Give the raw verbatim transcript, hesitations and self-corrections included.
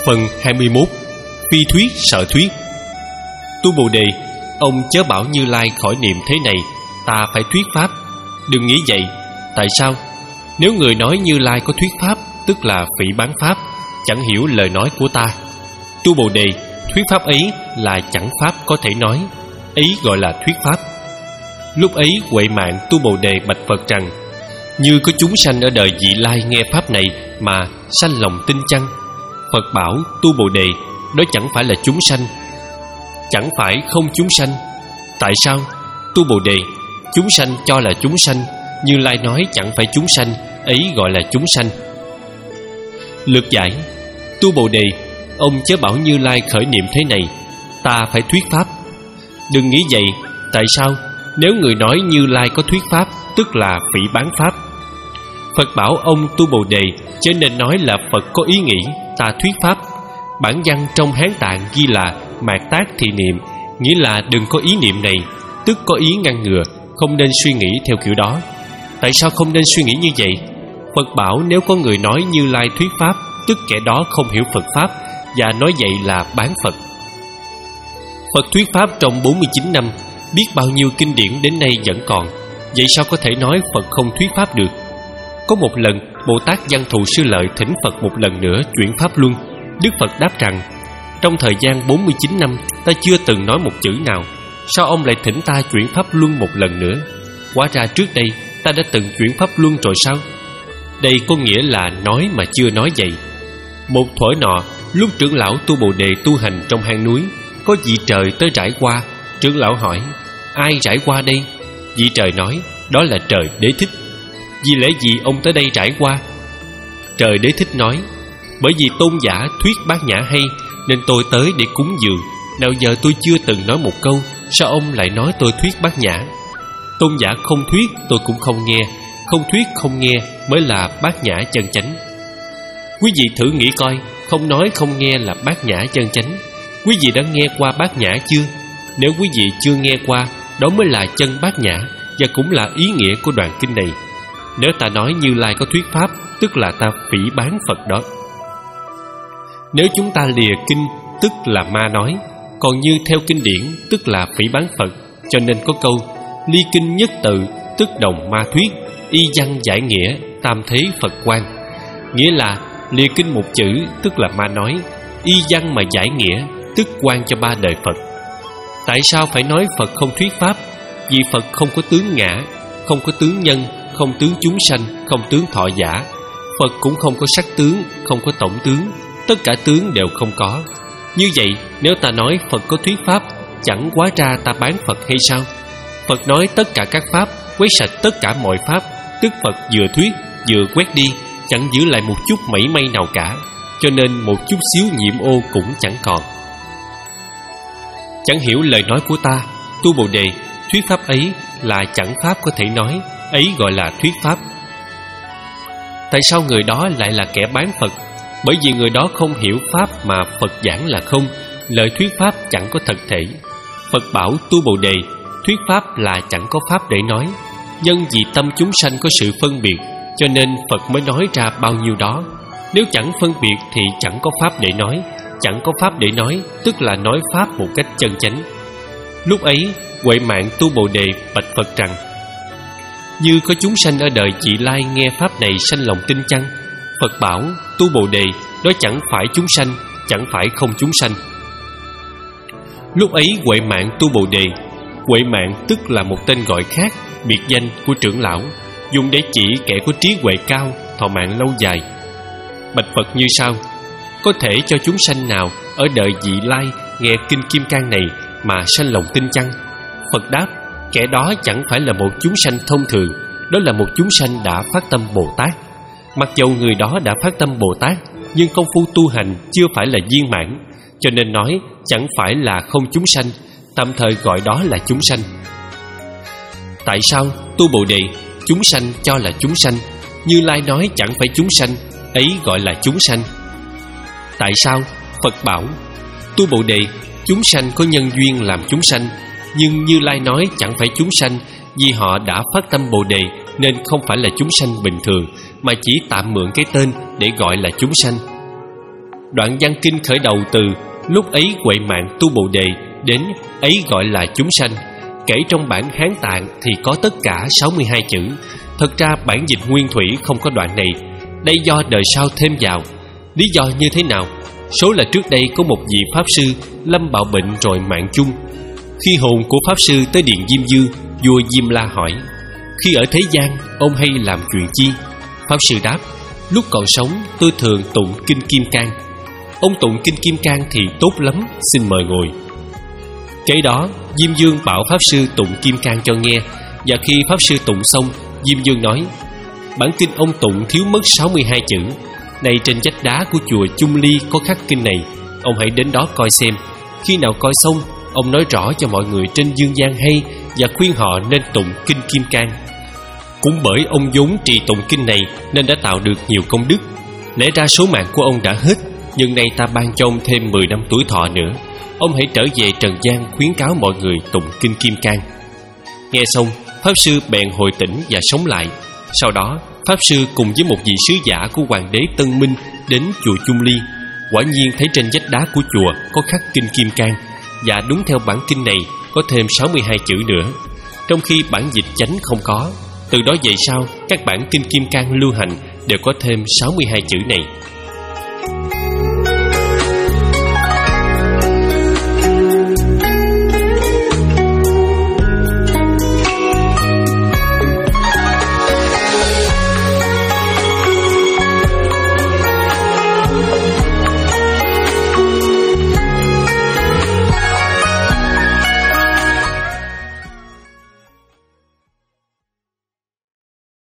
Phần hai mươi mốt. Phi thuyết sở thuyết. Tu Bồ Đề, ông chớ bảo Như Lai khỏi niệm thế này, ta phải thuyết pháp. Đừng nghĩ vậy. Tại sao? Nếu người nói Như Lai có thuyết pháp, tức là phỉ báng pháp, chẳng hiểu lời nói của ta. Tu Bồ Đề, thuyết pháp ấy là chẳng pháp có thể nói, ấy gọi là thuyết pháp. Lúc ấy Huệ Mạng Tu Bồ Đề bạch Phật rằng: như có chúng sanh ở đời vị lai nghe pháp này mà sanh lòng tin chăng? Phật bảo Tu Bồ Đề, đó chẳng phải là chúng sanh, chẳng phải không chúng sanh. Tại sao? Tu Bồ Đề, chúng sanh cho là chúng sanh, Như Lai nói chẳng phải chúng sanh, ấy gọi là chúng sanh. Lược giải. Tu Bồ Đề, ông chớ bảo Như Lai khởi niệm thế này, ta phải thuyết pháp. Đừng nghĩ vậy. Tại sao? Nếu người nói Như Lai có thuyết pháp, tức là phỉ báng pháp. Phật bảo ông Tu Bồ Đề, cho nên nói là Phật có ý nghĩ ta thuyết pháp. Bản văn trong Hán Tạng ghi là mạt tác thì niệm, nghĩa là đừng có ý niệm này, tức có ý ngăn ngừa, không nên suy nghĩ theo kiểu đó. Tại sao không nên suy nghĩ như vậy? Phật bảo nếu có người nói Như Lai thuyết pháp, tức kẻ đó không hiểu Phật pháp, và nói vậy là bán Phật. Phật thuyết pháp trong bốn mươi chín năm, biết bao nhiêu kinh điển đến nay vẫn còn. Vậy sao có thể nói Phật không thuyết pháp được? Có một lần Bồ Tát Văn Thù Sư Lợi thỉnh Phật một lần nữa chuyển pháp luân. Đức Phật đáp rằng: trong thời gian bốn mươi chín năm ta chưa từng nói một chữ nào, sao ông lại thỉnh ta chuyển pháp luân một lần nữa? Hóa ra trước đây ta đã từng chuyển pháp luân rồi sao? Đây có nghĩa là nói mà chưa nói vậy. Một thuở nọ, lúc trưởng lão Tu Bồ Đề tu hành trong hang núi, có vị trời tới rải qua. Trưởng lão hỏi: ai rải qua đây? Vị trời nói: đó là trời Đế Thích. Vì lẽ gì ông tới đây rải qua? Trời Đế Thích nói: bởi vì tôn giả thuyết bát nhã hay, nên tôi tới để cúng dường. Nào giờ tôi chưa từng nói một câu, sao ông lại nói tôi thuyết bát nhã? Tôn giả không thuyết tôi cũng không nghe, không thuyết không nghe mới là bát nhã chân chánh. Quý vị thử nghĩ coi, không nói không nghe là bát nhã chân chánh. Quý vị đã nghe qua bát nhã chưa? Nếu quý vị chưa nghe qua, đó mới là chân bát nhã, và cũng là ý nghĩa của đoạn kinh này. Nếu ta nói Như Lai có thuyết pháp, tức là ta phỉ báng Phật đó. Nếu chúng ta lìa kinh, tức là ma nói. Còn như theo kinh điển, tức là phỉ báng Phật. Cho nên có câu ly kinh nhất tự, tức đồng ma thuyết, y văn giải nghĩa, tam thế Phật quan. Nghĩa là lìa kinh một chữ, tức là ma nói, y văn mà giải nghĩa, tức quan cho ba đời Phật. Tại sao phải nói Phật không thuyết pháp? Vì Phật không có tướng ngã, không có tướng nhân, không tướng chúng sanh, không tướng thọ giả. Phật cũng không có sắc tướng, không có tổng tướng, tất cả tướng đều không có. Như vậy, nếu ta nói Phật có thuyết pháp, chẳng quá ra ta bán Phật hay sao? Phật nói tất cả các pháp, quét sạch tất cả mọi pháp, tức Phật vừa thuyết, vừa quét đi, chẳng giữ lại một chút mảy may nào cả. Cho nên một chút xíu nhiễm ô cũng chẳng còn. Chẳng hiểu lời nói của ta, Tu Bồ Đề, thuyết pháp ấy là chẳng pháp có thể nói, ấy gọi là thuyết pháp. Tại sao người đó lại là kẻ bán Phật? Bởi vì người đó không hiểu pháp mà Phật giảng là không, lời thuyết pháp chẳng có thật thể. Phật bảo Tu Bồ Đề, thuyết pháp là chẳng có pháp để nói. Nhân vì tâm chúng sanh có sự phân biệt, cho nên Phật mới nói ra bao nhiêu đó. Nếu chẳng phân biệt thì chẳng có pháp để nói. Chẳng có pháp để nói, tức là nói pháp một cách chân chánh. Lúc ấy Huệ Mạng Tu Bồ Đề bạch Phật rằng: như có chúng sanh ở đời vị lai nghe pháp này sanh lòng tin chăng? Phật bảo Tu Bồ Đề, đó chẳng phải chúng sanh, chẳng phải không chúng sanh. Lúc ấy Huệ Mạng Tu Bồ Đề, Huệ Mạng tức là một tên gọi khác, biệt danh của trưởng lão, dùng để chỉ kẻ có trí huệ cao, thọ mạng lâu dài. Bạch Phật như sau: có thể cho chúng sanh nào ở đời vị lai nghe kinh Kim Cang này mà sanh lòng tin chăng? Phật đáp: kẻ đó chẳng phải là một chúng sanh thông thường, đó là một chúng sanh đã phát tâm Bồ Tát. Mặc dầu người đó đã phát tâm Bồ Tát, nhưng công phu tu hành chưa phải là viên mãn, cho nên nói chẳng phải là không chúng sanh, tạm thời gọi đó là chúng sanh. Tại sao Tu Bồ Đề, chúng sanh cho là chúng sanh, Như Lai nói chẳng phải chúng sanh, ấy gọi là chúng sanh? Tại sao? Phật bảo Tu Bồ Đề, chúng sanh có nhân duyên làm chúng sanh, nhưng Như Lai nói chẳng phải chúng sanh, vì họ đã phát tâm Bồ Đề nên không phải là chúng sanh bình thường, mà chỉ tạm mượn cái tên để gọi là chúng sanh. Đoạn văn kinh khởi đầu từ lúc ấy huệ mạng tu Bồ Đề đến ấy gọi là chúng sanh, kể trong bản Hán Tạng thì có tất cả sáu mươi hai chữ. Thật ra bản dịch nguyên thủy không có đoạn này, đây do đời sau thêm vào. Lý do như thế nào? Số là trước đây có một vị pháp sư lâm bạo bệnh rồi mạng chung. Khi hồn của pháp sư tới điện Diêm Dương, vua Diêm La hỏi: khi ở thế gian, ông hay làm chuyện chi? Pháp sư đáp: lúc còn sống tôi thường tụng kinh Kim Cang. Ông tụng kinh Kim Cang thì tốt lắm, xin mời ngồi. Kế đó Diêm Dương bảo pháp sư tụng Kim Cang cho nghe. Và khi pháp sư tụng xong, Diêm Dương nói: bản kinh ông tụng thiếu mất sáu mươi hai chữ. Này trên vách đá của chùa Chung Ly có khắc kinh này, ông hãy đến đó coi xem. Khi nào coi xong, ông nói rõ cho mọi người trên dương gian hay, và khuyên họ nên tụng kinh Kim Cang. Cũng bởi ông vốn trì tụng kinh này nên đã tạo được nhiều công đức. Lẽ ra số mạng của ông đã hết, nhưng nay ta ban cho ông thêm mười năm tuổi thọ nữa. Ông hãy trở về trần gian khuyến cáo mọi người tụng kinh Kim Cang. Nghe xong, pháp sư bèn hồi tỉnh và sống lại. Sau đó pháp sư cùng với một vị sứ giả của hoàng đế Tân Minh đến chùa Chung Ly. Quả nhiên thấy trên vách đá của chùa có khắc kinh Kim Cang, và đúng theo bản kinh này có thêm sáu mươi hai chữ nữa, trong khi bản dịch chánh không có. Từ đó về sau, các bản kinh Kim Cang lưu hành đều có thêm sáu mươi hai chữ này.